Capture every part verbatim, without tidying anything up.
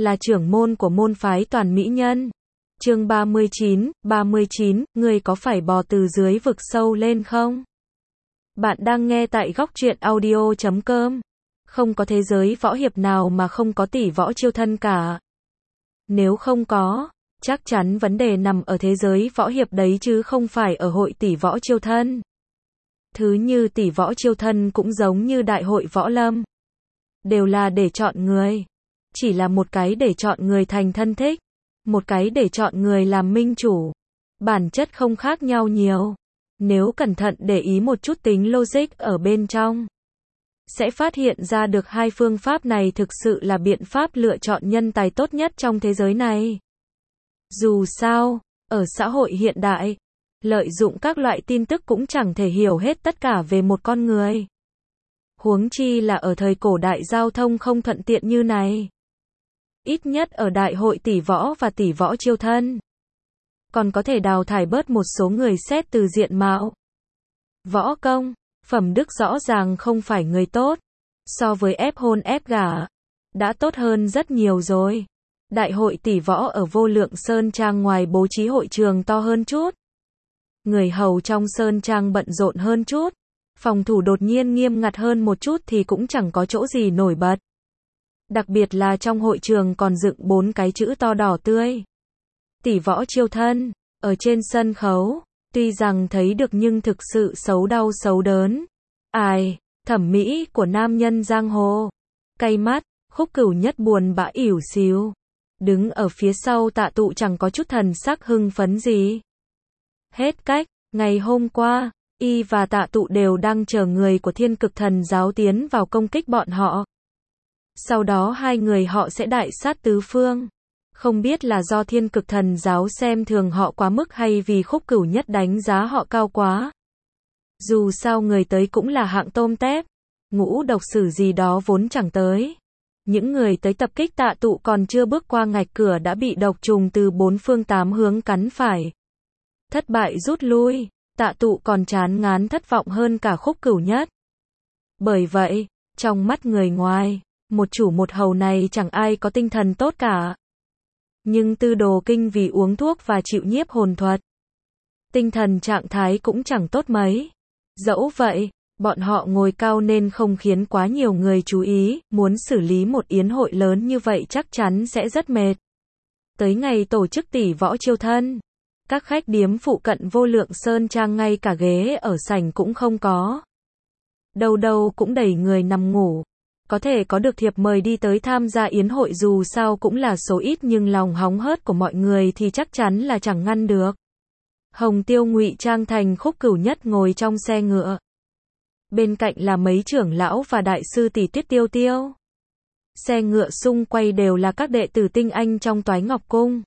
là trưởng môn của môn phái Toàn Mỹ Nhân. Chương ba mươi chín, ba mươi chín, ngươi có phải bò từ dưới vực sâu lên không? Bạn đang nghe tại góc truyện audio chấm com. Không có thế giới võ hiệp nào mà không có tỷ võ chiêu thân cả. Nếu không có, chắc chắn vấn đề nằm ở thế giới võ hiệp đấy chứ không phải ở hội tỷ võ chiêu thân. Thứ như tỷ võ chiêu thân cũng giống như đại hội võ lâm. Đều là để chọn người. Chỉ là một cái để chọn người thành thân thích. Một cái để chọn người làm minh chủ. Bản chất không khác nhau nhiều. Nếu cẩn thận để ý một chút tính logic ở bên trong, sẽ phát hiện ra được hai phương pháp này thực sự là biện pháp lựa chọn nhân tài tốt nhất trong thế giới này. Dù sao, ở xã hội hiện đại, lợi dụng các loại tin tức cũng chẳng thể hiểu hết tất cả về một con người. Huống chi là ở thời cổ đại giao thông không thuận tiện như này. Ít nhất ở đại hội tỷ võ và tỷ võ chiêu thân, còn có thể đào thải bớt một số người xét từ diện mạo. Võ công, phẩm đức rõ ràng không phải người tốt. So với ép hôn ép gả, đã tốt hơn rất nhiều rồi. Đại hội tỷ võ ở Vô Lượng Sơn Trang ngoài bố trí hội trường to hơn chút. Người hầu trong Sơn Trang bận rộn hơn chút. Phòng thủ đột nhiên nghiêm ngặt hơn một chút thì cũng chẳng có chỗ gì nổi bật. Đặc biệt là trong hội trường còn dựng bốn cái chữ to đỏ tươi. Tỷ võ chiêu thân, ở trên sân khấu, tuy rằng thấy được nhưng thực sự xấu đau xấu đớn. Ai, thẩm mỹ của nam nhân giang hồ. Cay mắt, Khúc Cửu Nhất buồn bã ỉu xìu. Đứng ở phía sau Tạ Tụ chẳng có chút thần sắc hưng phấn gì. Hết cách, ngày hôm qua, y và Tạ Tụ đều đang chờ người của Thiên Cực Thần giáo tiến vào công kích bọn họ. Sau đó hai người họ sẽ đại sát tứ phương. Không biết là do Thiên Cực Thần giáo xem thường họ quá mức hay vì Khúc Cửu Nhất đánh giá họ cao quá. Dù sao người tới cũng là hạng tôm tép. Ngũ độc sử gì đó vốn chẳng tới. Những người tới tập kích Tạ Tụ còn chưa bước qua ngạch cửa đã bị độc trùng từ bốn phương tám hướng cắn phải. Thất bại rút lui, Tạ Tụ còn chán ngán thất vọng hơn cả Khúc Cửu Nhất. Bởi vậy, trong mắt người ngoài, một chủ một hầu này chẳng ai có tinh thần tốt cả. Nhưng Tư Đồ Kinh vì uống thuốc và chịu nhiếp hồn thuật, tinh thần trạng thái cũng chẳng tốt mấy. Dẫu vậy, bọn họ ngồi cao nên không khiến quá nhiều người chú ý, muốn xử lý một yến hội lớn như vậy chắc chắn sẽ rất mệt. Tới ngày tổ chức tỷ võ chiêu thân, các khách điếm phụ cận Vô Lượng Sơn Trang ngay cả ghế ở sảnh cũng không có. Đâu đâu cũng đầy người nằm ngủ. Có thể có được thiệp mời đi tới tham gia yến hội dù sao cũng là số ít nhưng lòng hóng hớt của mọi người thì chắc chắn là chẳng ngăn được. Hồng Tiêu ngụy trang thành Khúc Cửu Nhất ngồi trong xe ngựa. Bên cạnh là mấy trưởng lão và đại sư tỷ Tuyết Tiêu Tiêu. Xe ngựa xung quay đều là các đệ tử tinh anh trong Toái Ngọc Cung.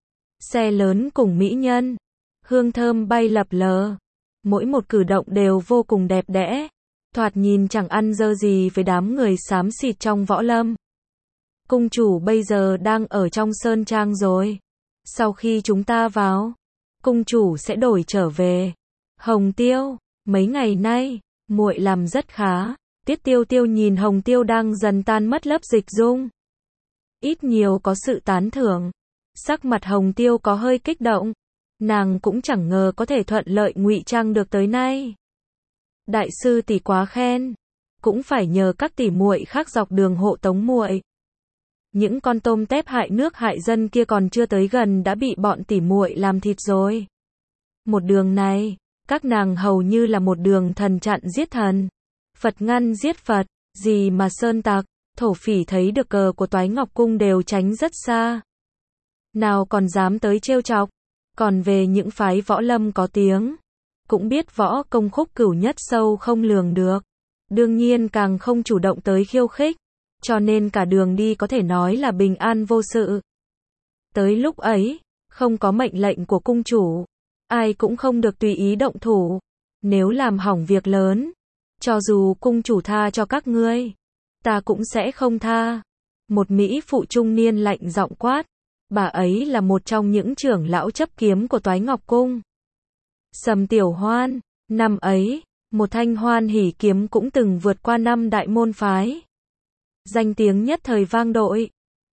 Xe lớn cùng mỹ nhân. Hương thơm bay lập lờ. Mỗi một cử động đều vô cùng đẹp đẽ. Thoạt nhìn chẳng ăn dơ gì với đám người xám xịt trong võ lâm. Cung chủ bây giờ đang ở trong Sơn Trang rồi. Sau khi chúng ta vào, cung chủ sẽ đổi trở về. Hồng Tiêu, mấy ngày nay, muội làm rất khá. Tiết Tiêu Tiêu nhìn Hồng Tiêu đang dần tan mất lớp dịch dung. Ít nhiều có sự tán thưởng. Sắc mặt Hồng Tiêu có hơi kích động. Nàng cũng chẳng ngờ có thể thuận lợi ngụy trang được tới nay. Đại sư tỷ quá khen, cũng phải nhờ các tỷ muội khác dọc đường hộ tống muội. Những con tôm tép hại nước hại dân kia còn chưa tới gần đã bị bọn tỷ muội làm thịt rồi. Một đường này, các nàng hầu như là một đường thần chặn giết thần, Phật ngăn giết Phật, gì mà sơn tặc, thổ phỉ thấy được cờ của Toái Ngọc Cung đều tránh rất xa. Nào còn dám tới trêu chọc. Còn về những phái võ lâm có tiếng, cũng biết võ công Khúc Cửu Nhất sâu không lường được. Đương nhiên càng không chủ động tới khiêu khích. Cho nên cả đường đi có thể nói là bình an vô sự. Tới lúc ấy, không có mệnh lệnh của cung chủ, ai cũng không được tùy ý động thủ. Nếu làm hỏng việc lớn, cho dù cung chủ tha cho các ngươi, ta cũng sẽ không tha. Một mỹ phụ trung niên lạnh giọng quát. Bà ấy là một trong những trưởng lão chấp kiếm của Toái Ngọc Cung. Sầm Tiểu Hoan, năm ấy, một thanh hoan hỉ kiếm cũng từng vượt qua năm đại môn phái. Danh tiếng nhất thời vang dội.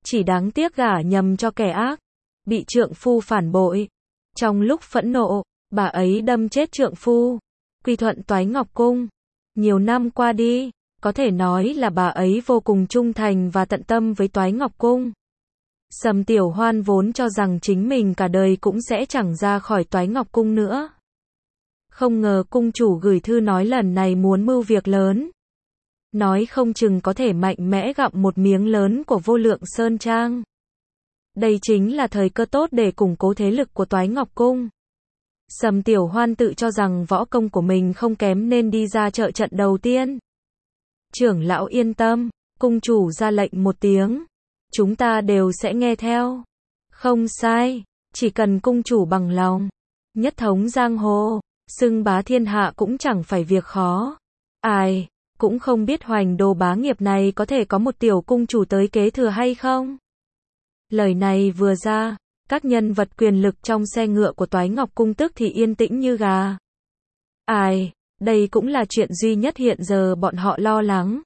Chỉ đáng tiếc gả nhầm cho kẻ ác, bị trượng phu phản bội. Trong lúc phẫn nộ, bà ấy đâm chết trượng phu, quy thuận Toái Ngọc Cung. Nhiều năm qua đi, có thể nói là bà ấy vô cùng trung thành và tận tâm với Toái Ngọc Cung. Sầm Tiểu Hoan vốn cho rằng chính mình cả đời cũng sẽ chẳng ra khỏi Toái Ngọc Cung nữa. Không ngờ cung chủ gửi thư nói lần này muốn mưu việc lớn. Nói không chừng có thể mạnh mẽ gặm một miếng lớn của Vô Lượng Sơn Trang. Đây chính là thời cơ tốt để củng cố thế lực của Toái Ngọc Cung. Sầm Tiểu Hoan tự cho rằng võ công của mình không kém nên đi ra trợ trận đầu tiên. Trưởng lão yên tâm, cung chủ ra lệnh một tiếng, chúng ta đều sẽ nghe theo. Không sai, chỉ cần cung chủ bằng lòng, nhất thống giang hồ, xưng bá thiên hạ cũng chẳng phải việc khó. Ai, cũng không biết Hoành Đồ bá nghiệp này có thể có một tiểu cung chủ tới kế thừa hay không. Lời này vừa ra, các nhân vật quyền lực trong xe ngựa của Toái Ngọc Cung tức thì yên tĩnh như gà. Ai, đây cũng là chuyện duy nhất hiện giờ bọn họ lo lắng.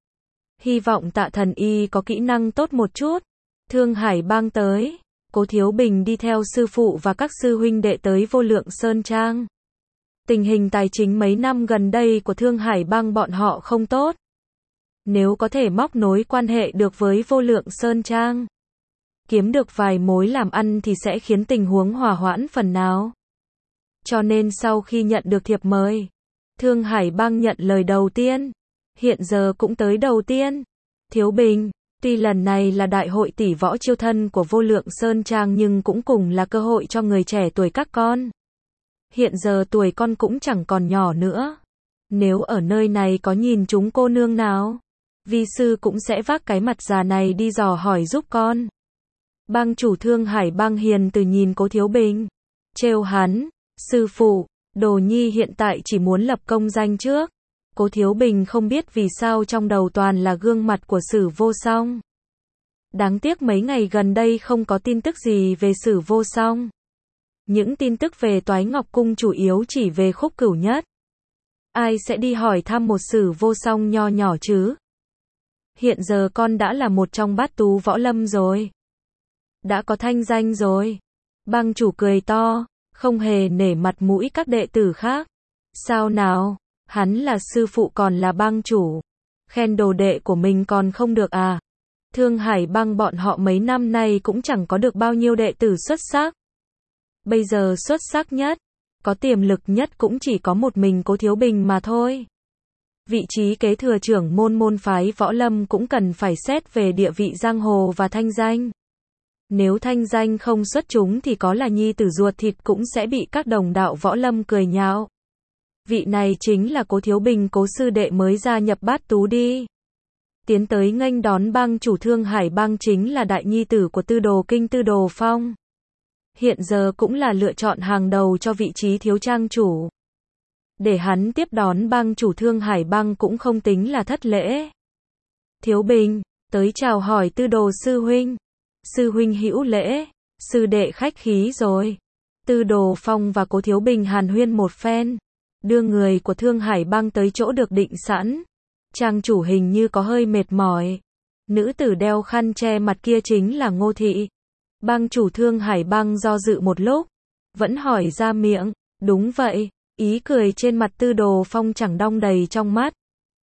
Hy vọng Tạ Thần Y có kỹ năng tốt một chút. Thương Hải Bang tới, Cố Thiếu Bình đi theo sư phụ và các sư huynh đệ tới Vô Lượng Sơn Trang. Tình hình tài chính mấy năm gần đây của Thương Hải Bang bọn họ không tốt. Nếu có thể móc nối quan hệ được với Vô Lượng Sơn Trang, kiếm được vài mối làm ăn thì sẽ khiến tình huống hòa hoãn phần nào. Cho nên sau khi nhận được thiệp mời, Thương Hải Bang nhận lời đầu tiên, hiện giờ cũng tới đầu tiên. Thiếu Bình, tuy lần này là đại hội tỷ võ chiêu thân của Vô Lượng Sơn Trang nhưng cũng cùng là cơ hội cho người trẻ tuổi các con. Hiện giờ tuổi con cũng chẳng còn nhỏ nữa. Nếu ở nơi này có nhìn chúng cô nương nào, vi sư cũng sẽ vác cái mặt già này đi dò hỏi giúp con. Bang chủ Thương Hải Bang hiền từ nhìn Cố Thiếu Bình, trêu hắn, sư phụ, Đồ Nhi hiện tại chỉ muốn lập công danh trước. Cố Thiếu Bình không biết vì sao trong đầu toàn là gương mặt của Sử Vô Song. Đáng tiếc mấy ngày gần đây không có tin tức gì về Sử Vô Song. Những tin tức về Toái Ngọc Cung chủ yếu chỉ về Khúc Cửu Nhất. Ai sẽ đi hỏi thăm một Sử Vô Song nho nhỏ chứ? Hiện giờ con đã là một trong bát tú võ lâm rồi. Đã có thanh danh rồi. Bang chủ cười to, không hề nể mặt mũi các đệ tử khác. Sao nào? Hắn là sư phụ còn là bang chủ. Khen đồ đệ của mình còn không được à? Thương Hải Bang bọn họ mấy năm nay cũng chẳng có được bao nhiêu đệ tử xuất sắc. Bây giờ xuất sắc nhất, có tiềm lực nhất cũng chỉ có một mình Cố Thiếu Bình mà thôi. Vị trí kế thừa trưởng môn môn phái võ lâm cũng cần phải xét về địa vị giang hồ và thanh danh. Nếu thanh danh không xuất chúng thì có là nhi tử ruột thịt cũng sẽ bị các đồng đạo võ lâm cười nhạo. Vị này chính là Cố Thiếu Bình, Cố sư đệ mới gia nhập bát tú đi. Tiến tới nghênh đón bang chủ Thương Hải Bang chính là đại nhi tử của Tư Đồ Kinh Tư Đồ Phong. Hiện giờ cũng là lựa chọn hàng đầu cho vị trí thiếu trang chủ. Để hắn tiếp đón bang chủ Thương Hải Bang cũng không tính là thất lễ. Thiếu Bình, tới chào hỏi Tư Đồ sư huynh. Sư huynh hữu lễ, sư đệ khách khí rồi. Tư Đồ Phong và Cố Thiếu Bình hàn huyên một phen, đưa người của Thương Hải Bang tới chỗ được định sẵn. Trang chủ hình như có hơi mệt mỏi. Nữ tử đeo khăn che mặt kia chính là Ngô Thị. Bang chủ Thương Hải Bang do dự một lúc, vẫn hỏi ra miệng, đúng vậy, ý cười trên mặt Tư Đồ Phong chẳng đong đầy trong mắt.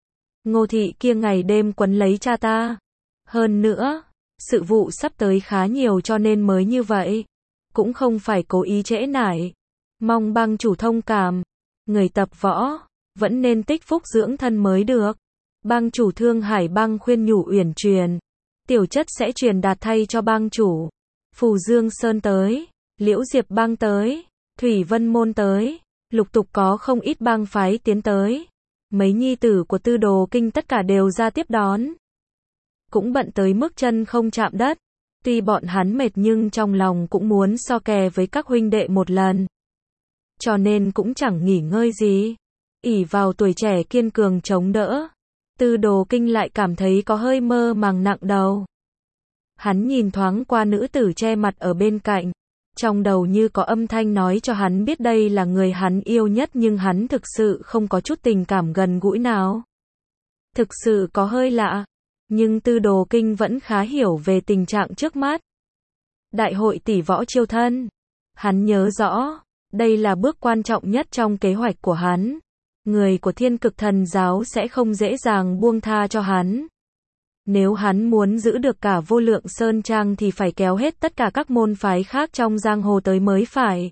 Ngô Thị kia ngày đêm quấn lấy cha ta. Hơn nữa, sự vụ sắp tới khá nhiều cho nên mới như vậy. Cũng không phải cố ý trễ nải. Mong bang chủ thông cảm. Người tập võ, vẫn nên tích phúc dưỡng thân mới được. Bang chủ Thương Hải Bang khuyên nhủ uyển truyền. Tiểu chất sẽ truyền đạt thay cho bang chủ. Phù Dương Sơn tới, Liễu Diệp Bang tới, Thủy Vân Môn tới, lục tục có không ít bang phái tiến tới. Mấy nhi tử của Tư Đồ Kinh tất cả đều ra tiếp đón. Cũng bận tới mức chân không chạm đất. Tuy bọn hắn mệt nhưng trong lòng cũng muốn so kè với các huynh đệ một lần. Cho nên cũng chẳng nghỉ ngơi gì. Ỷ vào tuổi trẻ kiên cường chống đỡ. Tư Đồ Kinh lại cảm thấy có hơi mơ màng nặng đầu. Hắn nhìn thoáng qua nữ tử che mặt ở bên cạnh. Trong đầu như có âm thanh nói cho hắn biết đây là người hắn yêu nhất nhưng hắn thực sự không có chút tình cảm gần gũi nào. Thực sự có hơi lạ. Nhưng Tư Đồ Kinh vẫn khá hiểu về tình trạng trước mắt. Đại hội tỷ võ chiêu thân. Hắn nhớ rõ, đây là bước quan trọng nhất trong kế hoạch của hắn. Người của Thiên Cực Thần Giáo sẽ không dễ dàng buông tha cho hắn. Nếu hắn muốn giữ được cả Vô Lượng Sơn Trang thì phải kéo hết tất cả các môn phái khác trong giang hồ tới mới phải.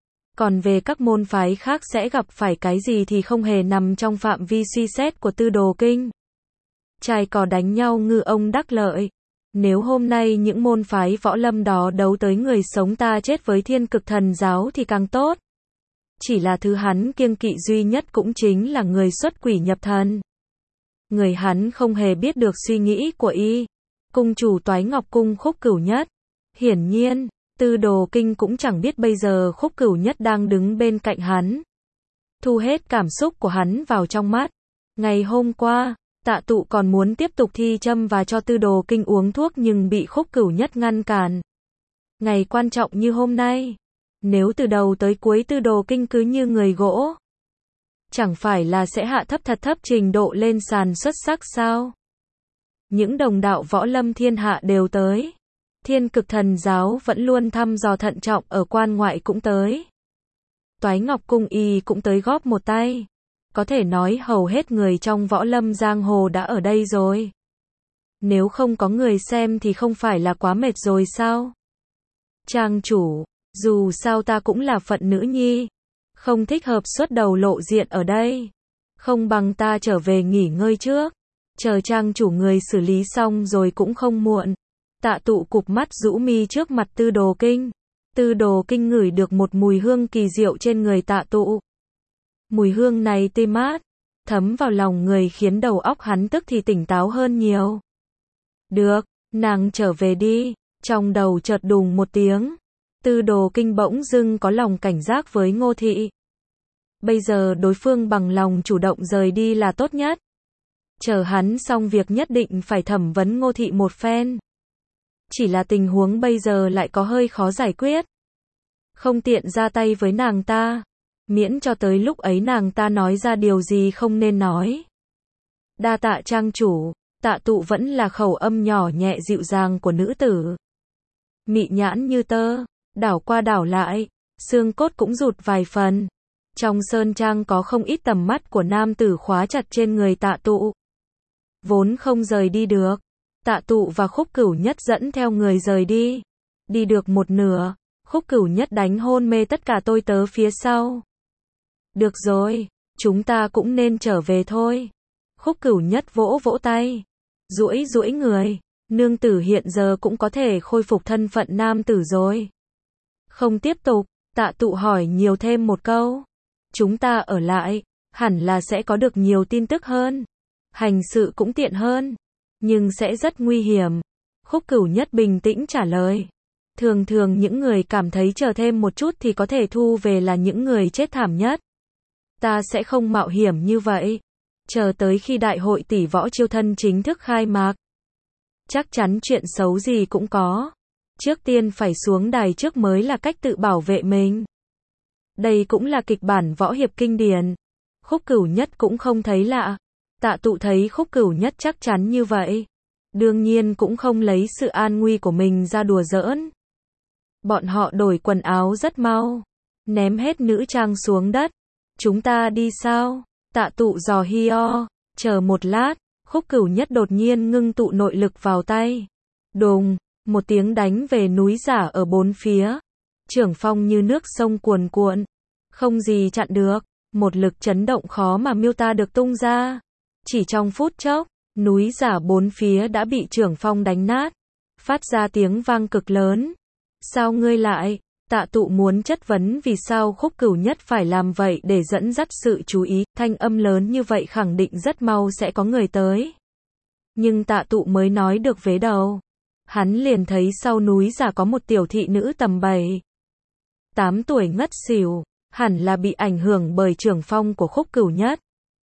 Còn về các môn phái khác sẽ gặp phải cái gì thì không hề nằm trong phạm vi suy xét của Tư Đồ Kinh. Trai cò đánh nhau ngư ông đắc lợi. Nếu hôm nay những môn phái võ lâm đó đấu tới người sống ta chết với Thiên Cực Thần Giáo thì càng tốt. Chỉ là thứ hắn kiêng kỵ duy nhất cũng chính là người xuất quỷ nhập thần. Người hắn không hề biết được suy nghĩ của y. Cung chủ Toái Ngọc Cung Khúc Cửu Nhất. Hiển nhiên, Tư Đồ Kinh cũng chẳng biết bây giờ Khúc Cửu Nhất đang đứng bên cạnh hắn. Thu hết cảm xúc của hắn vào trong mắt. Ngày hôm qua, Tạ Tụ còn muốn tiếp tục thi châm và cho Tư Đồ Kinh uống thuốc nhưng bị Khúc Cửu Nhất ngăn cản. Ngày quan trọng như hôm nay, nếu từ đầu tới cuối Tư Đồ Kinh cứ như người gỗ, chẳng phải là sẽ hạ thấp thật thấp trình độ lên sàn xuất sắc sao? Những đồng đạo võ lâm thiên hạ đều tới. Thiên Cực Thần Giáo vẫn luôn thăm dò thận trọng ở quan ngoại cũng tới. Toái Ngọc Cung y cũng tới góp một tay. Có thể nói hầu hết người trong võ lâm giang hồ đã ở đây rồi. Nếu không có người xem thì không phải là quá mệt rồi sao? Trang chủ, dù sao ta cũng là phận nữ nhi. Không thích hợp xuất đầu lộ diện ở đây. Không bằng ta trở về nghỉ ngơi trước. Chờ trang chủ người xử lý xong rồi cũng không muộn. Tạ Tụ cụp mắt rũ mi trước mặt Tư Đồ Kinh. Tư Đồ Kinh ngửi được một mùi hương kỳ diệu trên người Tạ Tụ. Mùi hương này tê mát, thấm vào lòng người khiến đầu óc hắn tức thì tỉnh táo hơn nhiều. Được, nàng trở về đi. Trong đầu chợt đùng một tiếng. Tư Đồ Kinh bỗng dưng có lòng cảnh giác với Ngô Thị. Bây giờ đối phương bằng lòng chủ động rời đi là tốt nhất. Chờ hắn xong việc nhất định phải thẩm vấn Ngô Thị một phen. Chỉ là tình huống bây giờ lại có hơi khó giải quyết. Không tiện ra tay với nàng ta. Miễn cho tới lúc ấy nàng ta nói ra điều gì không nên nói. Đa tạ trang chủ. Tạ Tụ vẫn là khẩu âm nhỏ nhẹ dịu dàng của nữ tử. Mị nhãn như tơ, đảo qua đảo lại, xương cốt cũng rụt vài phần. Trong sơn trang có không ít tầm mắt của nam tử khóa chặt trên người Tạ Tụ. Vốn không rời đi được. Tạ Tụ và Khúc Cửu Nhất dẫn theo người rời đi. Đi được một nửa, Khúc Cửu Nhất đánh hôn mê tất cả tôi tớ phía sau. Được rồi, chúng ta cũng nên trở về thôi. Khúc Cửu Nhất vỗ vỗ tay, duỗi duỗi người. Nương tử hiện giờ cũng có thể khôi phục thân phận nam tử rồi. Không tiếp tục, Tạ Tụ hỏi nhiều thêm một câu. Chúng ta ở lại, hẳn là sẽ có được nhiều tin tức hơn. Hành sự cũng tiện hơn, nhưng sẽ rất nguy hiểm. Khúc Cửu Nhất bình tĩnh trả lời. Thường thường những người cảm thấy chờ thêm một chút thì có thể thu về là những người chết thảm nhất. Ta sẽ không mạo hiểm như vậy. Chờ tới khi đại hội tỷ võ chiêu thân chính thức khai mạc. Chắc chắn chuyện xấu gì cũng có. Trước tiên phải xuống đài trước mới là cách tự bảo vệ mình. Đây cũng là kịch bản võ hiệp kinh điển. Khúc Cửu Nhất cũng không thấy lạ. Tạ Tụ thấy Khúc Cửu Nhất chắc chắn như vậy. Đương nhiên cũng không lấy sự an nguy của mình ra đùa giỡn. Bọn họ đổi quần áo rất mau. Ném hết nữ trang xuống đất. Chúng ta đi sao? Tạ Tụ dò hi o. Chờ một lát. Khúc Cửu Nhất đột nhiên ngưng tụ nội lực vào tay. Đùng, một tiếng đánh về núi giả ở bốn phía. Trưởng phong như nước sông cuồn cuộn. Không gì chặn được. Một lực chấn động khó mà miêu tả được tung ra. Chỉ trong phút chốc, núi giả bốn phía đã bị trưởng phong đánh nát. Phát ra tiếng vang cực lớn. Sao ngươi lại? Tạ Tụ muốn chất vấn vì sao Khúc Cửu Nhất phải làm vậy để dẫn dắt sự chú ý. Thanh âm lớn như vậy khẳng định rất mau sẽ có người tới. Nhưng Tạ Tụ mới nói được vế đầu. Hắn liền thấy sau núi giả có một tiểu thị nữ tầm bảy tám tuổi ngất xỉu. Hẳn là bị ảnh hưởng bởi trưởng phong của Khúc Cửu Nhất.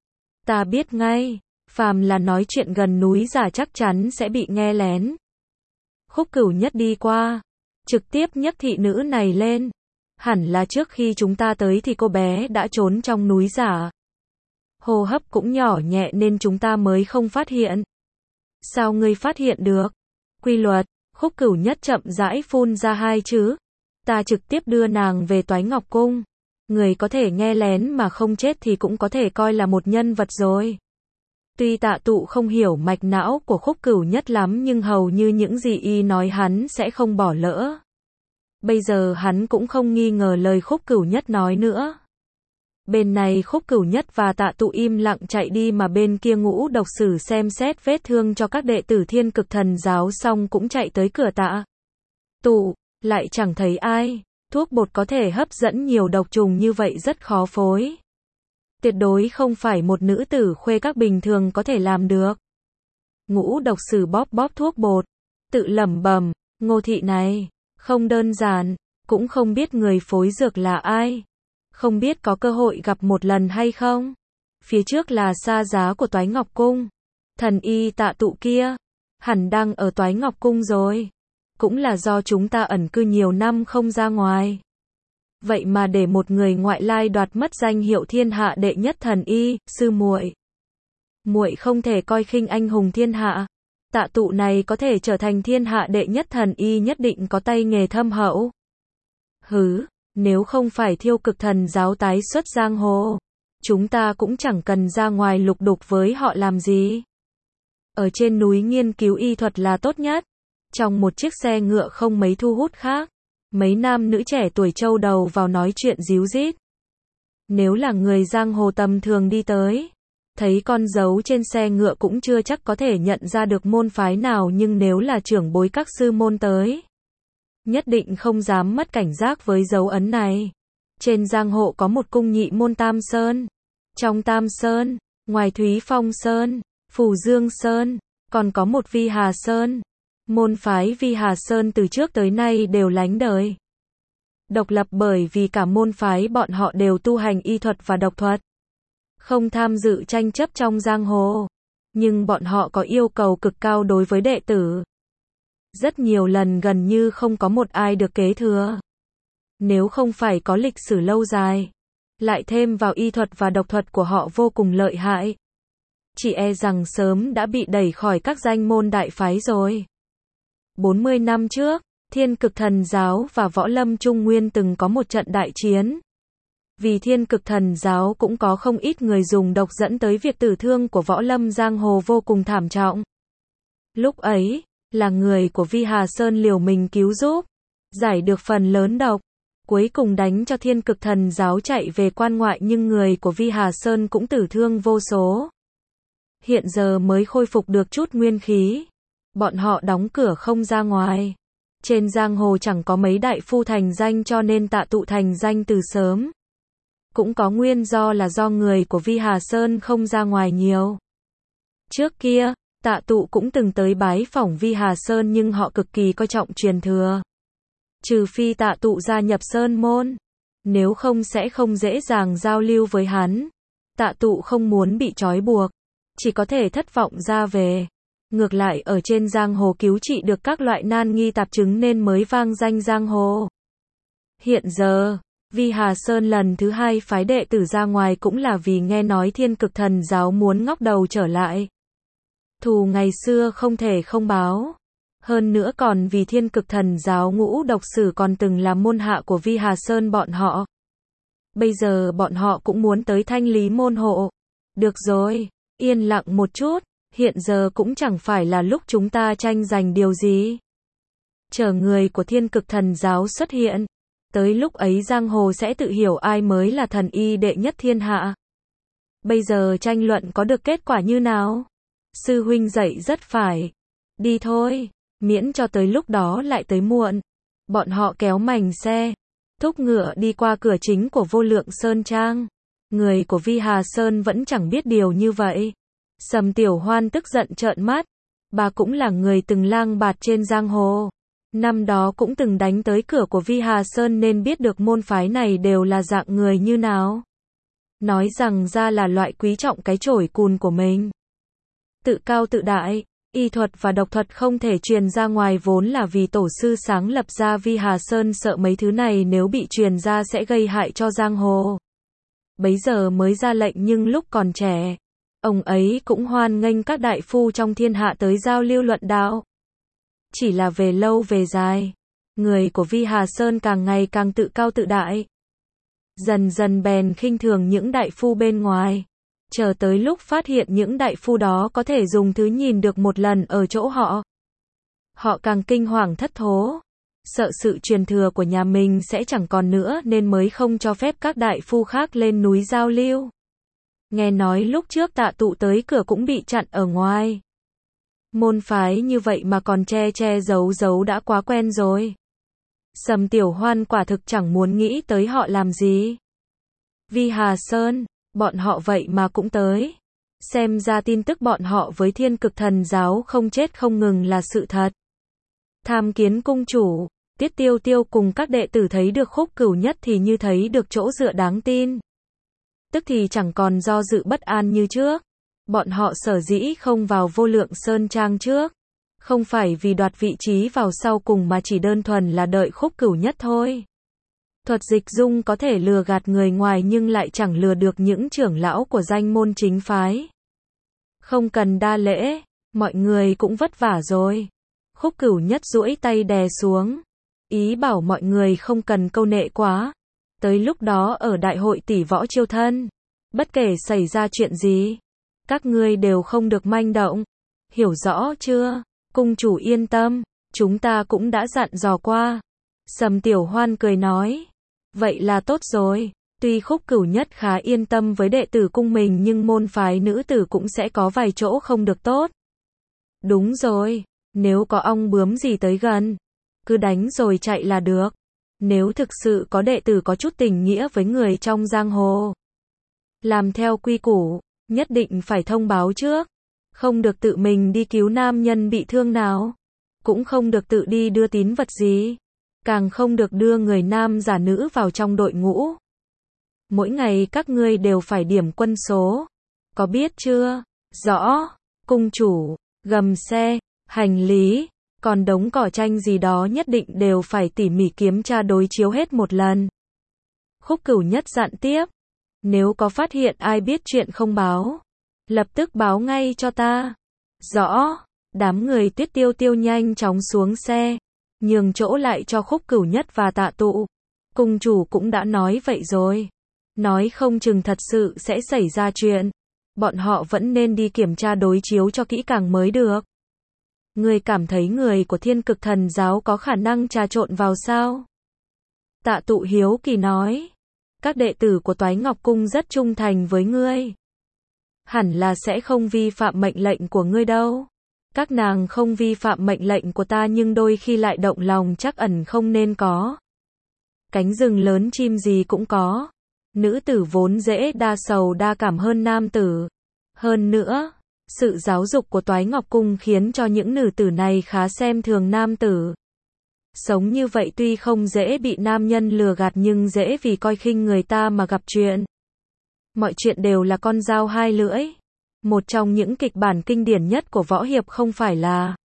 Ta biết ngay, phàm là nói chuyện gần núi giả chắc chắn sẽ bị nghe lén. Khúc Cửu Nhất đi qua, trực tiếp nhấc thị nữ này lên. Hẳn là trước khi chúng ta tới thì cô bé đã trốn trong núi giả. Hô hấp cũng nhỏ nhẹ nên chúng ta mới không phát hiện. Sao ngươi phát hiện được? Quy luật, Khúc Cửu Nhất chậm rãi phun ra hai chữ. Ta trực tiếp đưa nàng về Toái Ngọc Cung. Người có thể nghe lén mà không chết thì cũng có thể coi là một nhân vật rồi. Tuy Tạ Tụ không hiểu mạch não của Khúc Cửu Nhất lắm nhưng hầu như những gì y nói hắn sẽ không bỏ lỡ. Bây giờ hắn cũng không nghi ngờ lời Khúc Cửu Nhất nói nữa. Bên này Khúc Cửu Nhất và Tạ Tụ im lặng chạy đi mà bên kia Ngũ Độc Sử xem xét vết thương cho các đệ tử Thiên Cực Thần Giáo xong cũng chạy tới cửa Tạ Tụ, lại chẳng thấy ai. Thuốc bột có thể hấp dẫn nhiều độc trùng như vậy rất khó phối. Tuyệt đối không phải một nữ tử khuê các bình thường có thể làm được. Ngũ Độc Sử bóp bóp thuốc bột, tự lẩm bẩm, Ngô thị này, không đơn giản, cũng không biết người phối dược là ai. Không biết có cơ hội gặp một lần hay không. Phía trước là xa giá của Toái Ngọc Cung. Thần y Tạ Tụ kia, hẳn đang ở Toái Ngọc Cung rồi. Cũng là do chúng ta ẩn cư nhiều năm không ra ngoài. Vậy mà để một người ngoại lai đoạt mất danh hiệu thiên hạ đệ nhất thần y, sư muội. Muội không thể coi khinh anh hùng thiên hạ. Tạ Tụ này có thể trở thành thiên hạ đệ nhất thần y nhất định có tay nghề thâm hậu. Hứ, nếu không phải Thiêu Cực Thần Giáo tái xuất giang hồ, chúng ta cũng chẳng cần ra ngoài lục đục với họ làm gì. Ở trên núi nghiên cứu y thuật là tốt nhất. Trong một chiếc xe ngựa không mấy thu hút khác, mấy nam nữ trẻ tuổi trâu đầu vào nói chuyện díu dít. Nếu là người giang hồ tầm thường đi tới, thấy con dấu trên xe ngựa cũng chưa chắc có thể nhận ra được môn phái nào, nhưng nếu là trưởng bối các sư môn tới, nhất định không dám mất cảnh giác với dấu ấn này. Trên giang hồ có một cung nhị môn Tam Sơn. Trong Tam Sơn, ngoài Thúy Phong Sơn, Phù Dương Sơn, còn có một Vi Hà Sơn. Môn phái Vi Hà Sơn từ trước tới nay đều lánh đời. Độc lập bởi vì cả môn phái bọn họ đều tu hành y thuật và độc thuật. Không tham dự tranh chấp trong giang hồ. Nhưng bọn họ có yêu cầu cực cao đối với đệ tử. Rất nhiều lần gần như không có một ai được kế thừa. Nếu không phải có lịch sử lâu dài, lại thêm vào y thuật và độc thuật của họ vô cùng lợi hại, chỉ e rằng sớm đã bị đẩy khỏi các danh môn đại phái rồi. bốn mươi năm trước, Thiên Cực Thần Giáo và Võ Lâm Trung Nguyên từng có một trận đại chiến. Vì Thiên Cực Thần Giáo cũng có không ít người dùng độc dẫn tới việc tử thương của Võ Lâm giang hồ vô cùng thảm trọng. Lúc ấy, là người của Vi Hà Sơn liều mình cứu giúp, giải được phần lớn độc, cuối cùng đánh cho Thiên Cực Thần Giáo chạy về quan ngoại, nhưng người của Vi Hà Sơn cũng tử thương vô số. Hiện giờ mới khôi phục được chút nguyên khí. Bọn họ đóng cửa không ra ngoài. Trên giang hồ chẳng có mấy đại phu thành danh cho nên Tạ Tụ thành danh từ sớm. Cũng có nguyên do là do người của Vi Hà Sơn không ra ngoài nhiều. Trước kia, Tạ Tụ cũng từng tới bái phỏng Vi Hà Sơn nhưng họ cực kỳ coi trọng truyền thừa. Trừ phi Tạ Tụ gia nhập Sơn môn, nếu không sẽ không dễ dàng giao lưu với hắn. Tạ Tụ không muốn bị trói buộc, chỉ có thể thất vọng ra về. Ngược lại ở trên giang hồ cứu trị được các loại nan nghi tạp chứng nên mới vang danh giang hồ. Hiện giờ, Vi Hà Sơn lần thứ hai phái đệ tử ra ngoài cũng là vì nghe nói Thiên Cực Thần Giáo muốn ngóc đầu trở lại. Thù ngày xưa không thể không báo. Hơn nữa còn vì Thiên Cực Thần Giáo Ngũ Độc Sử còn từng là môn hạ của Vi Hà Sơn bọn họ. Bây giờ bọn họ cũng muốn tới thanh lý môn hộ. Được rồi, yên lặng một chút. Hiện giờ cũng chẳng phải là lúc chúng ta tranh giành điều gì. Chờ người của Thiên Cực Thần Giáo xuất hiện. Tới lúc ấy giang hồ sẽ tự hiểu ai mới là thần y đệ nhất thiên hạ. Bây giờ tranh luận có được kết quả như nào? Sư huynh dạy rất phải. Đi thôi, miễn cho tới lúc đó lại tới muộn. Bọn họ kéo mành xe, thúc ngựa đi qua cửa chính của Vô Lượng Sơn Trang. Người của Vi Hà Sơn vẫn chẳng biết điều như vậy. Sầm Tiểu Hoan tức giận trợn mắt. Bà cũng là người từng lang bạt trên giang hồ. Năm đó cũng từng đánh tới cửa của Vi Hà Sơn nên biết được môn phái này đều là dạng người như nào. Nói rằng ra là loại quý trọng cái chổi cùn của mình. Tự cao tự đại, y thuật và độc thuật không thể truyền ra ngoài vốn là vì tổ sư sáng lập ra Vi Hà Sơn sợ mấy thứ này nếu bị truyền ra sẽ gây hại cho giang hồ. Bấy giờ mới ra lệnh nhưng lúc còn trẻ, Ông ấy cũng hoan nghênh các đại phu trong thiên hạ tới giao lưu luận đạo. Chỉ là về lâu về dài, người của Vi Hà Sơn càng ngày càng tự cao tự đại. Dần dần bèn khinh thường những đại phu bên ngoài. Chờ tới lúc phát hiện những đại phu đó có thể dùng thứ nhìn được một lần ở chỗ họ. Họ càng kinh hoàng thất thố. Sợ sự truyền thừa của nhà mình sẽ chẳng còn nữa nên mới không cho phép các đại phu khác lên núi giao lưu. Nghe nói lúc trước Tạ Tụ tới cửa cũng bị chặn ở ngoài. Môn phái như vậy mà còn che che giấu giấu đã quá quen rồi. Sầm Tiểu Hoan quả thực chẳng muốn nghĩ tới họ làm gì. Vi Hà Sơn, bọn họ vậy mà cũng tới. Xem ra tin tức bọn họ với Thiên Cực Thần giáo không chết không ngừng là sự thật. Tham kiến cung chủ, Tiết Tiêu Tiêu cùng các đệ tử thấy được Khúc Cửu Nhất thì như thấy được chỗ dựa đáng tin. Tức thì chẳng còn do dự bất an như trước. Bọn họ sở dĩ không vào Vô Lượng Sơn Trang trước. Không phải vì đoạt vị trí vào sau cùng mà chỉ đơn thuần là đợi Khúc Cửu Nhất thôi. Thuật dịch dung có thể lừa gạt người ngoài nhưng lại chẳng lừa được những trưởng lão của danh môn chính phái. Không cần đa lễ, mọi người cũng vất vả rồi. Khúc Cửu Nhất duỗi tay đè xuống. Ý bảo mọi người không cần câu nệ quá. Tới lúc đó ở đại hội tỷ võ chiêu thân. Bất kể xảy ra chuyện gì. Các ngươi đều không được manh động. Hiểu rõ chưa? Cung chủ yên tâm. Chúng ta cũng đã dặn dò qua. Sầm Tiểu Hoan cười nói. Vậy là tốt rồi. Tuy Khúc Cửu Nhất khá yên tâm với đệ tử cung mình nhưng môn phái nữ tử cũng sẽ có vài chỗ không được tốt. Đúng rồi. Nếu có ong bướm gì tới gần, cứ đánh rồi chạy là được. Nếu thực sự có đệ tử có chút tình nghĩa với người trong giang hồ, làm theo quy củ, nhất định phải thông báo trước. Không được tự mình đi cứu nam nhân bị thương nào. Cũng không được tự đi đưa tín vật gì. Càng không được đưa người nam giả nữ vào trong đội ngũ. Mỗi ngày các ngươi đều phải điểm quân số. Có biết chưa? Rõ. Cung chủ, gầm xe, hành lý, còn đống cỏ tranh gì đó nhất định đều phải tỉ mỉ kiểm tra đối chiếu hết một lần. Khúc Cửu Nhất dặn tiếp. Nếu có phát hiện ai biết chuyện không báo, lập tức báo ngay cho ta. Rõ. Đám người Tiết Tiêu Tiêu nhanh chóng xuống xe, nhường chỗ lại cho Khúc Cửu Nhất và Tạ Tụ. Cung chủ cũng đã nói vậy rồi. Nói không chừng thật sự sẽ xảy ra chuyện. Bọn họ vẫn nên đi kiểm tra đối chiếu cho kỹ càng mới được. Người cảm thấy người của Thiên Cực Thần giáo có khả năng trà trộn vào sao? Tạ Tụ hiếu kỳ nói. Các đệ tử của Toái Ngọc Cung rất trung thành với ngươi. Hẳn là sẽ không vi phạm mệnh lệnh của ngươi đâu. Các nàng không vi phạm mệnh lệnh của ta nhưng đôi khi lại động lòng chắc ẩn không nên có. Cánh rừng lớn chim gì cũng có. Nữ tử vốn dễ đa sầu đa cảm hơn nam tử. Hơn nữa, sự giáo dục của Toái Ngọc Cung khiến cho những nữ tử này khá xem thường nam tử. Sống như vậy tuy không dễ bị nam nhân lừa gạt nhưng dễ vì coi khinh người ta mà gặp chuyện. Mọi chuyện đều là con dao hai lưỡi. Một trong những kịch bản kinh điển nhất của võ hiệp không phải là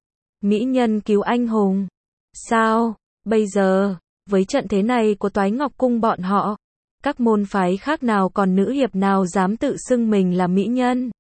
mỹ nhân cứu anh hùng. Sao, bây giờ, với trận thế này của Toái Ngọc Cung bọn họ, các môn phái khác nào còn nữ hiệp nào dám tự xưng mình là mỹ nhân.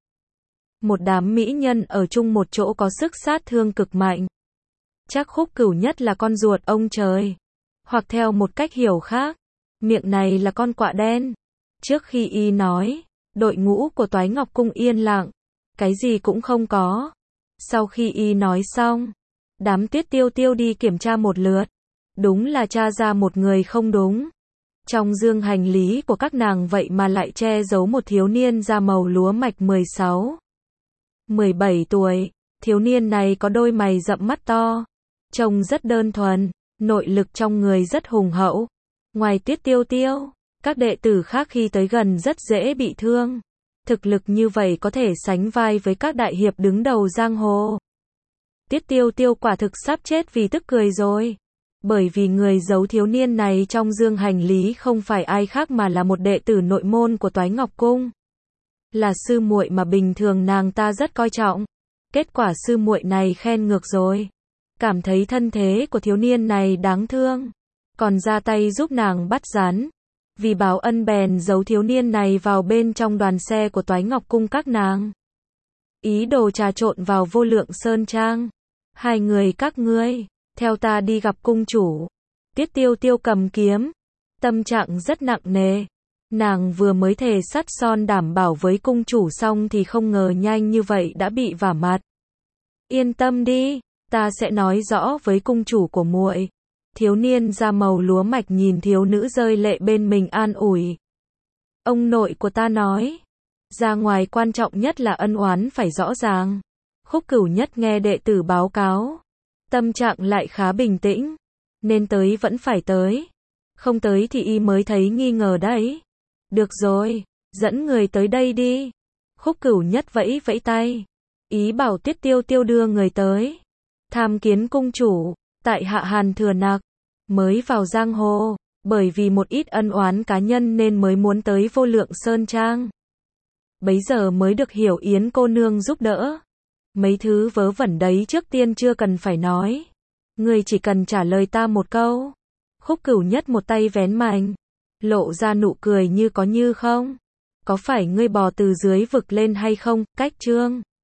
Một đám mỹ nhân ở chung một chỗ có sức sát thương cực mạnh. Chắc Khúc Cửu Nhất là con ruột ông trời. Hoặc theo một cách hiểu khác, miệng này là con quạ đen. Trước khi y nói, đội ngũ của Toái Ngọc Cung yên lặng, cái gì cũng không có. Sau khi y nói xong, đám Tiết Tiêu Tiêu đi kiểm tra một lượt. Đúng là tra ra một người không đúng. Trong dương hành lý của các nàng vậy mà lại che giấu một thiếu niên da màu lúa mạch mười sáu, mười bảy tuổi. Thiếu niên này có đôi mày rậm mắt to, trông rất đơn thuần, nội lực trong người rất hùng hậu. Ngoài Tiết Tiêu Tiêu, các đệ tử khác khi tới gần rất dễ bị thương. Thực lực như vậy có thể sánh vai với các đại hiệp đứng đầu giang hồ. Tiết Tiêu Tiêu quả thực sắp chết vì tức cười rồi. Bởi vì người giấu thiếu niên này trong dương hành lý không phải ai khác mà là một đệ tử nội môn của Toái Ngọc Cung. Là sư muội mà bình thường nàng ta rất coi trọng. Kết quả sư muội này khen ngược rồi. Cảm thấy thân thế của thiếu niên này đáng thương. Còn ra tay giúp nàng bắt rắn. Vì báo ân bèn giấu thiếu niên này vào bên trong đoàn xe của Toái Ngọc Cung các nàng. Ý đồ trà trộn vào Vô Lượng Sơn Trang. Hai người các ngươi, theo ta đi gặp cung chủ. Tiết Tiêu Tiêu cầm kiếm, tâm trạng rất nặng nề. Nàng vừa mới thề sắt son đảm bảo với cung chủ xong thì không ngờ nhanh như vậy đã bị vả mặt. Yên tâm đi, ta sẽ nói rõ với cung chủ của muội. Thiếu niên da màu lúa mạch nhìn thiếu nữ rơi lệ bên mình an ủi. Ông nội của ta nói, ra ngoài quan trọng nhất là ân oán phải rõ ràng. Khúc Cửu Nhất nghe đệ tử báo cáo, tâm trạng lại khá bình tĩnh, nên tới vẫn phải tới, không tới thì y mới thấy nghi ngờ đấy. Được rồi, dẫn người tới đây đi. Khúc Cửu Nhất vẫy vẫy tay, ý bảo Tiết Tiêu Tiêu đưa người tới. Tham kiến cung chủ, tại hạ Hàn Thừa Nặc, mới vào giang hồ, bởi vì một ít ân oán cá nhân nên mới muốn tới Vô Lượng Sơn Trang. Bấy giờ mới được Hiểu Yến cô nương giúp đỡ. Mấy thứ vớ vẩn đấy trước tiên chưa cần phải nói. Ngươi chỉ cần trả lời ta một câu. Khúc Cửu Nhất một tay vén mành, lộ ra nụ cười như có như không. Có phải ngươi bò từ dưới vực lên hay không, Cách Trương?